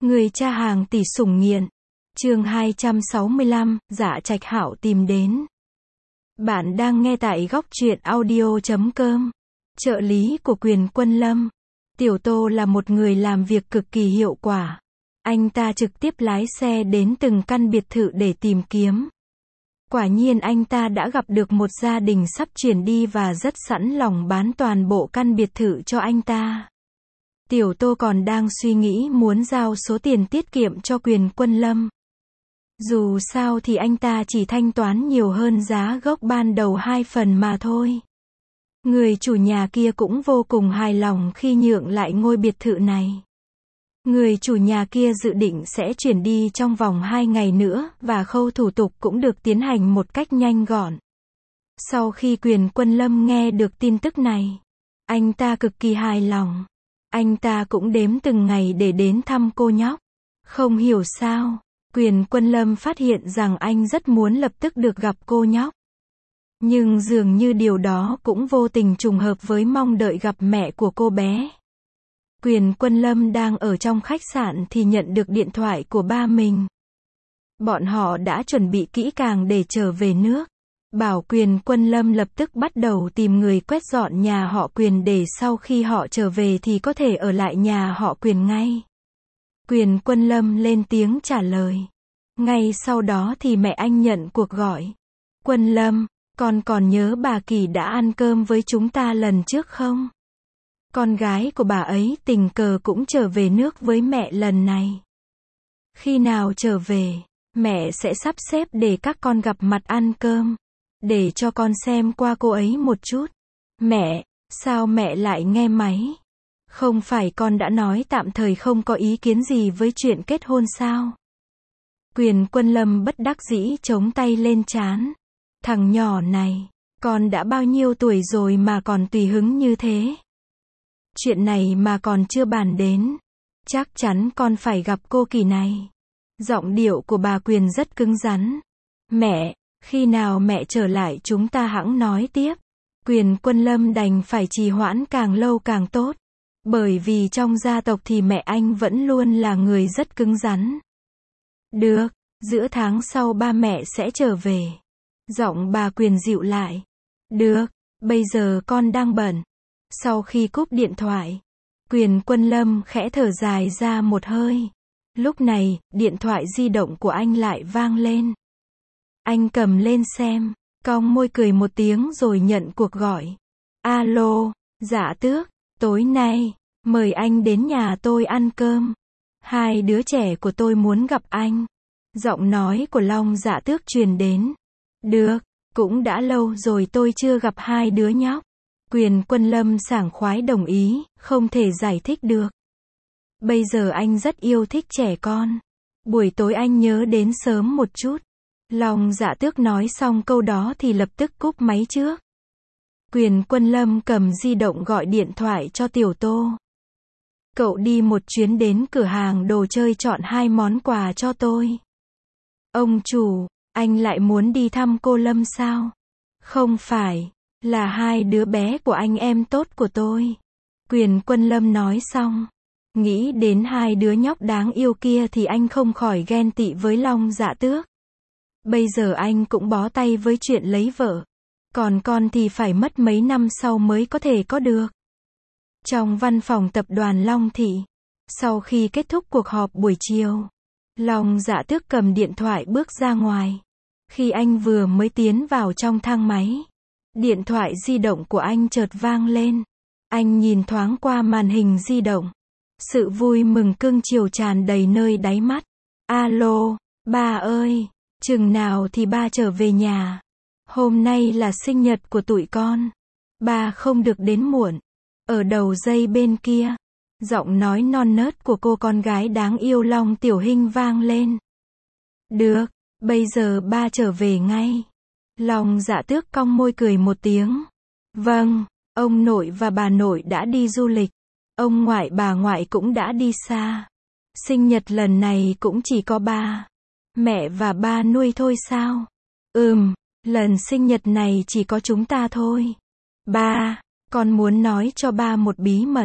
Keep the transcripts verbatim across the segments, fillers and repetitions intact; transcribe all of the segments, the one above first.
Người cha hàng tỷ sủng nghiện. Chương hai trăm sáu mươi lăm, Dạ Trạch Hạo tìm đến. Bạn đang nghe tại góc truyện audio chấm com. Trợ lý của Quyền Quân Lâm. Tiểu Tô là một người làm việc cực kỳ hiệu quả. Anh ta trực tiếp lái xe đến từng căn biệt thự để tìm kiếm. Quả nhiên anh ta đã gặp được một gia đình sắp chuyển đi và rất sẵn lòng bán toàn bộ căn biệt thự cho anh ta. Tiểu Tô còn đang suy nghĩ muốn giao số tiền tiết kiệm cho Quyền Quân Lâm. Dù sao thì anh ta chỉ thanh toán nhiều hơn giá gốc ban đầu hai phần mà thôi. Người chủ nhà kia cũng vô cùng hài lòng khi nhượng lại ngôi biệt thự này. Người chủ nhà kia dự định sẽ chuyển đi trong vòng hai ngày nữa và khâu thủ tục cũng được tiến hành một cách nhanh gọn. Sau khi Quyền Quân Lâm nghe được tin tức này, anh ta cực kỳ hài lòng. Anh ta cũng đếm từng ngày để đến thăm cô nhóc. Không hiểu sao, Quyền Quân Lâm phát hiện rằng anh rất muốn lập tức được gặp cô nhóc. Nhưng dường như điều đó cũng vô tình trùng hợp với mong đợi gặp mẹ của cô bé. Quyền Quân Lâm đang ở trong khách sạn thì nhận được điện thoại của ba mình. Bọn họ đã chuẩn bị kỹ càng để trở về nước. Bảo Quyền Quân Lâm lập tức bắt đầu tìm người quét dọn nhà họ Quyền để sau khi họ trở về thì có thể ở lại nhà họ Quyền ngay. Quyền Quân Lâm lên tiếng trả lời. Ngay sau đó thì mẹ anh nhận cuộc gọi. Quân Lâm, con còn nhớ bà Kỳ đã ăn cơm với chúng ta lần trước không? Con gái của bà ấy tình cờ cũng trở về nước với mẹ lần này. Khi nào trở về, mẹ sẽ sắp xếp để các con gặp mặt ăn cơm. Để cho con xem qua cô ấy một chút. Mẹ, sao mẹ lại nghe máy? Không phải con đã nói tạm thời không có ý kiến gì với chuyện kết hôn sao? Quyền Quân Lâm bất đắc dĩ chống tay lên trán. Thằng nhỏ này, con đã bao nhiêu tuổi rồi mà còn tùy hứng như thế? Chuyện này mà còn chưa bàn đến. Chắc chắn con phải gặp cô Kỳ này. Giọng điệu của bà Quyền rất cứng rắn. Mẹ, khi nào mẹ trở lại chúng ta hẵng nói tiếp. Quyền Quân Lâm đành phải trì hoãn càng lâu càng tốt. Bởi vì trong gia tộc thì mẹ anh vẫn luôn là người rất cứng rắn. Được, giữa tháng sau ba mẹ sẽ trở về. Giọng bà Quyền dịu lại. Được, bây giờ con đang bận. Sau khi cúp điện thoại, Quyền Quân Lâm khẽ thở dài ra một hơi. Lúc này, điện thoại di động của anh lại vang lên. Anh cầm lên xem, cong môi cười một tiếng rồi nhận cuộc gọi. Alo, Dạ Tước, tối nay, mời anh đến nhà tôi ăn cơm. Hai đứa trẻ của tôi muốn gặp anh. Giọng nói của Long Dạ Tước truyền đến. Được, cũng đã lâu rồi tôi chưa gặp hai đứa nhóc. Quyền Quân Lâm sảng khoái đồng ý, không thể giải thích được. Bây giờ anh rất yêu thích trẻ con. Buổi tối anh nhớ đến sớm một chút. Long Dạ Tước nói xong câu đó thì lập tức cúp máy trước. Quyền Quân Lâm cầm di động gọi điện thoại cho Tiểu Tô. Cậu đi một chuyến đến cửa hàng đồ chơi chọn hai món quà cho tôi. Ông chủ, anh lại muốn đi thăm cô Lâm sao? Không phải, là hai đứa bé của anh em tốt của tôi. Quyền Quân Lâm nói xong. Nghĩ đến hai đứa nhóc đáng yêu kia thì anh không khỏi ghen tị với Long Dạ Tước. Bây giờ anh cũng bó tay với chuyện lấy vợ. Còn con thì phải mất mấy năm sau mới có thể có được. Trong văn phòng tập đoàn Long Thị, sau khi kết thúc cuộc họp buổi chiều, Long Dạ Tước cầm điện thoại bước ra ngoài. Khi anh vừa mới tiến vào trong thang máy, điện thoại di động của anh chợt vang lên. Anh nhìn thoáng qua màn hình di động. Sự vui mừng cưng chiều tràn đầy nơi đáy mắt. Alo, ba ơi, chừng nào thì ba trở về nhà. Hôm nay là sinh nhật của tụi con. Ba không được đến muộn. Ở đầu dây bên kia, giọng nói non nớt của cô con gái đáng yêu Long Tiểu Hinh vang lên. Được, bây giờ ba trở về ngay. Long Dạ Tước cong môi cười một tiếng. Vâng, ông nội và bà nội đã đi du lịch. Ông ngoại bà ngoại cũng đã đi xa. Sinh nhật lần này cũng chỉ có ba, mẹ và ba nuôi thôi sao? Ừm, lần sinh nhật này chỉ có chúng ta thôi. Ba, con muốn nói cho ba một bí mật.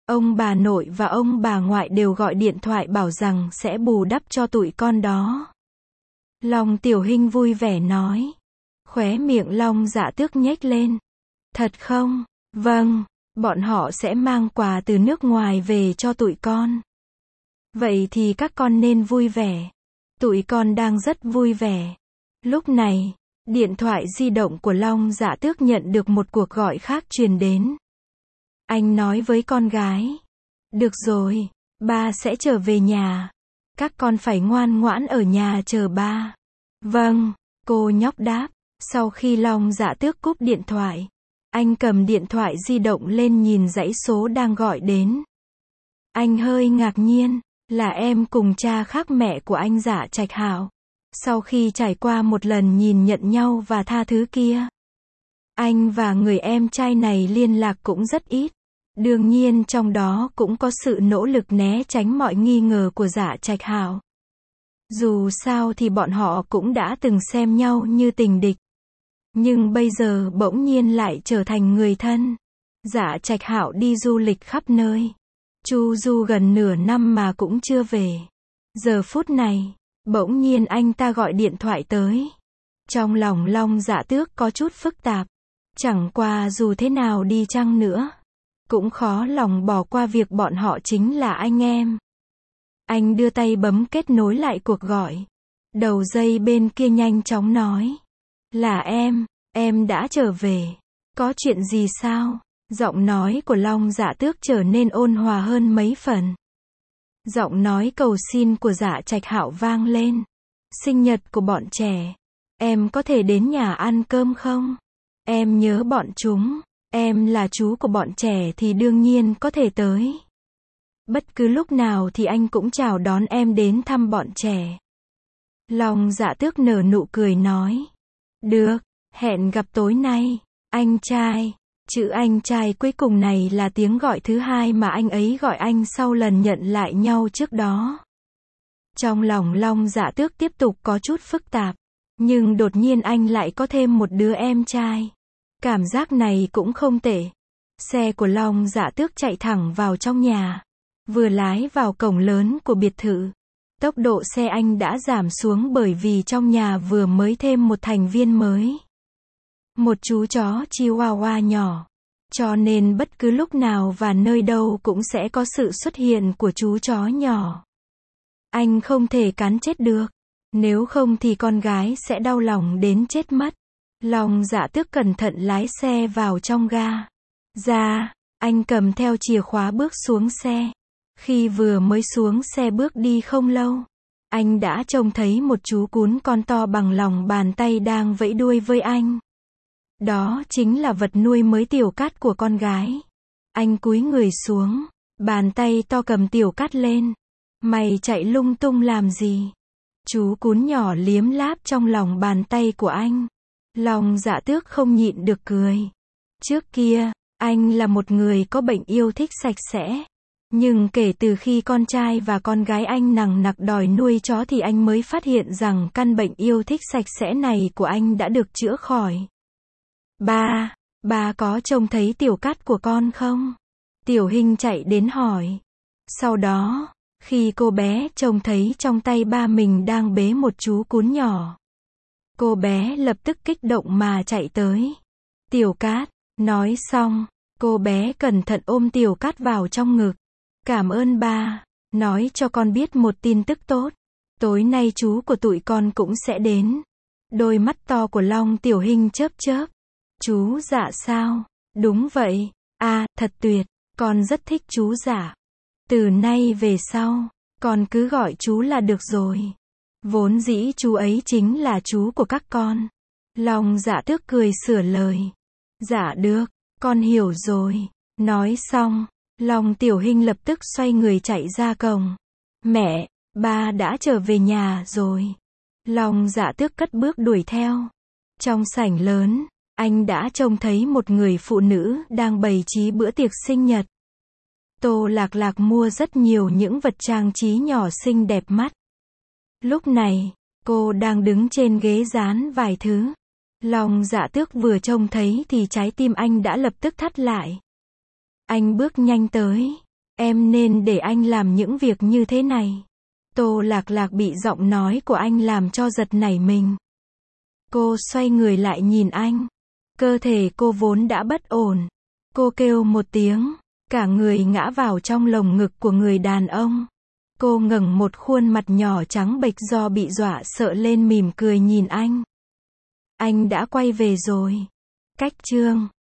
Ông bà nội và ông bà ngoại đều gọi điện thoại bảo rằng sẽ bù đắp cho tụi con đó. Long Tiểu Hinh vui vẻ nói. Khóe miệng Long Dạ Tước nhếch lên. Thật không? Vâng, bọn họ sẽ mang quà từ nước ngoài về cho tụi con. Vậy thì các con nên vui vẻ. Tụi con đang rất vui vẻ. Lúc này, điện thoại di động của Long Dạ Tước nhận được một cuộc gọi khác truyền đến. Anh nói với con gái. Được rồi, ba sẽ trở về nhà. Các con phải ngoan ngoãn ở nhà chờ ba. Vâng, cô nhóc đáp. Sau khi Long Dạ Tước cúp điện thoại, anh cầm điện thoại di động lên nhìn dãy số đang gọi đến. Anh hơi ngạc nhiên, là em cùng cha khác mẹ của anh Dạ Trạch Hạo. Sau khi trải qua một lần nhìn nhận nhau và tha thứ kia, anh và người em trai này liên lạc cũng rất ít. Đương nhiên trong đó cũng có sự nỗ lực né tránh mọi nghi ngờ của Dạ Trạch Hạo. Dù sao thì bọn họ cũng đã từng xem nhau như tình địch. Nhưng bây giờ bỗng nhiên lại trở thành người thân. Dạ Trạch Hạo đi du lịch khắp nơi. Chu du gần nửa năm mà cũng chưa về. Giờ phút này, bỗng nhiên anh ta gọi điện thoại tới. Trong lòng Long Dạ Tước có chút phức tạp. Chẳng qua dù thế nào đi chăng nữa, cũng khó lòng bỏ qua việc bọn họ chính là anh em. Anh đưa tay bấm kết nối lại cuộc gọi. Đầu dây bên kia nhanh chóng nói. Là em, em đã trở về. Có chuyện gì sao? Giọng nói của Long Dạ Tước trở nên ôn hòa hơn mấy phần. Giọng nói cầu xin của Dạ Trạch Hạo vang lên. Sinh nhật của bọn trẻ. Em có thể đến nhà ăn cơm không? Em nhớ bọn chúng. Em là chú của bọn trẻ thì đương nhiên có thể tới. Bất cứ lúc nào thì anh cũng chào đón em đến thăm bọn trẻ. Long Dạ Tước nở nụ cười nói. Được, hẹn gặp tối nay, anh trai. Chữ anh trai cuối cùng này là tiếng gọi thứ hai mà anh ấy gọi anh sau lần nhận lại nhau trước đó. Trong lòng Long Dạ Tước tiếp tục có chút phức tạp. Nhưng đột nhiên anh lại có thêm một đứa em trai. Cảm giác này cũng không tệ. Xe của Long Dạ Tước chạy thẳng vào trong nhà. Vừa lái vào cổng lớn của biệt thự. Tốc độ xe anh đã giảm xuống bởi vì trong nhà vừa mới thêm một thành viên mới. Một chú chó Chihuahua nhỏ. Cho nên bất cứ lúc nào và nơi đâu cũng sẽ có sự xuất hiện của chú chó nhỏ. Anh không thể cắn chết được. Nếu không thì con gái sẽ đau lòng đến chết mất. Long Dạ Tước cẩn thận lái xe vào trong ga. Ra, anh cầm theo chìa khóa bước xuống xe. Khi vừa mới xuống xe bước đi không lâu, anh đã trông thấy một chú cún con to bằng lòng bàn tay đang vẫy đuôi với anh. Đó chính là vật nuôi mới Tiểu Cát của con gái. Anh cúi người xuống, bàn tay to cầm Tiểu Cát lên. Mày chạy lung tung làm gì? Chú cún nhỏ liếm láp trong lòng bàn tay của anh. Long Dạ Tước không nhịn được cười. Trước kia, anh là một người có bệnh yêu thích sạch sẽ. Nhưng kể từ khi con trai và con gái anh nằng nặc đòi nuôi chó thì anh mới phát hiện rằng căn bệnh yêu thích sạch sẽ này của anh đã được chữa khỏi. Ba, ba có trông thấy Tiểu Cát của con không? Tiểu Hinh chạy đến hỏi. Sau đó, khi cô bé trông thấy trong tay ba mình đang bế một chú cún nhỏ, cô bé lập tức kích động mà chạy tới. Tiểu Cát, nói xong, cô bé cẩn thận ôm Tiểu Cát vào trong ngực. Cảm ơn ba, nói cho con biết một tin tức tốt. Tối nay chú của tụi con cũng sẽ đến. Đôi mắt to của Long Tiểu Hinh chớp chớp. Chú Dạ sao? Đúng vậy. À, thật tuyệt, con rất thích chú Dạ. Từ nay về sau, con cứ gọi chú là được rồi. Vốn dĩ chú ấy chính là chú của các con. Long Dạ Tước cười sửa lời. Dạ được, con hiểu rồi. Nói xong, Long Tiểu Hinh lập tức xoay người chạy ra cổng. Mẹ, ba đã trở về nhà rồi. Long Dạ Tước cất bước đuổi theo. Trong sảnh lớn, anh đã trông thấy một người phụ nữ đang bày trí bữa tiệc sinh nhật. Tô Lạc Lạc mua rất nhiều những vật trang trí nhỏ xinh đẹp mắt. Lúc này, cô đang đứng trên ghế dán vài thứ. Long Dạ Tước vừa trông thấy thì trái tim anh đã lập tức thắt lại. Anh bước nhanh tới, Em nên để anh làm những việc như thế này. Tô Lạc Lạc bị giọng nói của anh làm cho giật nảy mình. Cô xoay người lại nhìn anh. Cơ thể cô vốn đã bất ổn. Cô kêu một tiếng, cả người ngã vào trong lồng ngực của người đàn ông. Cô ngẩng một khuôn mặt nhỏ trắng bệch do bị dọa sợ lên, mỉm cười nhìn anh. Anh đã quay về rồi. Cách chương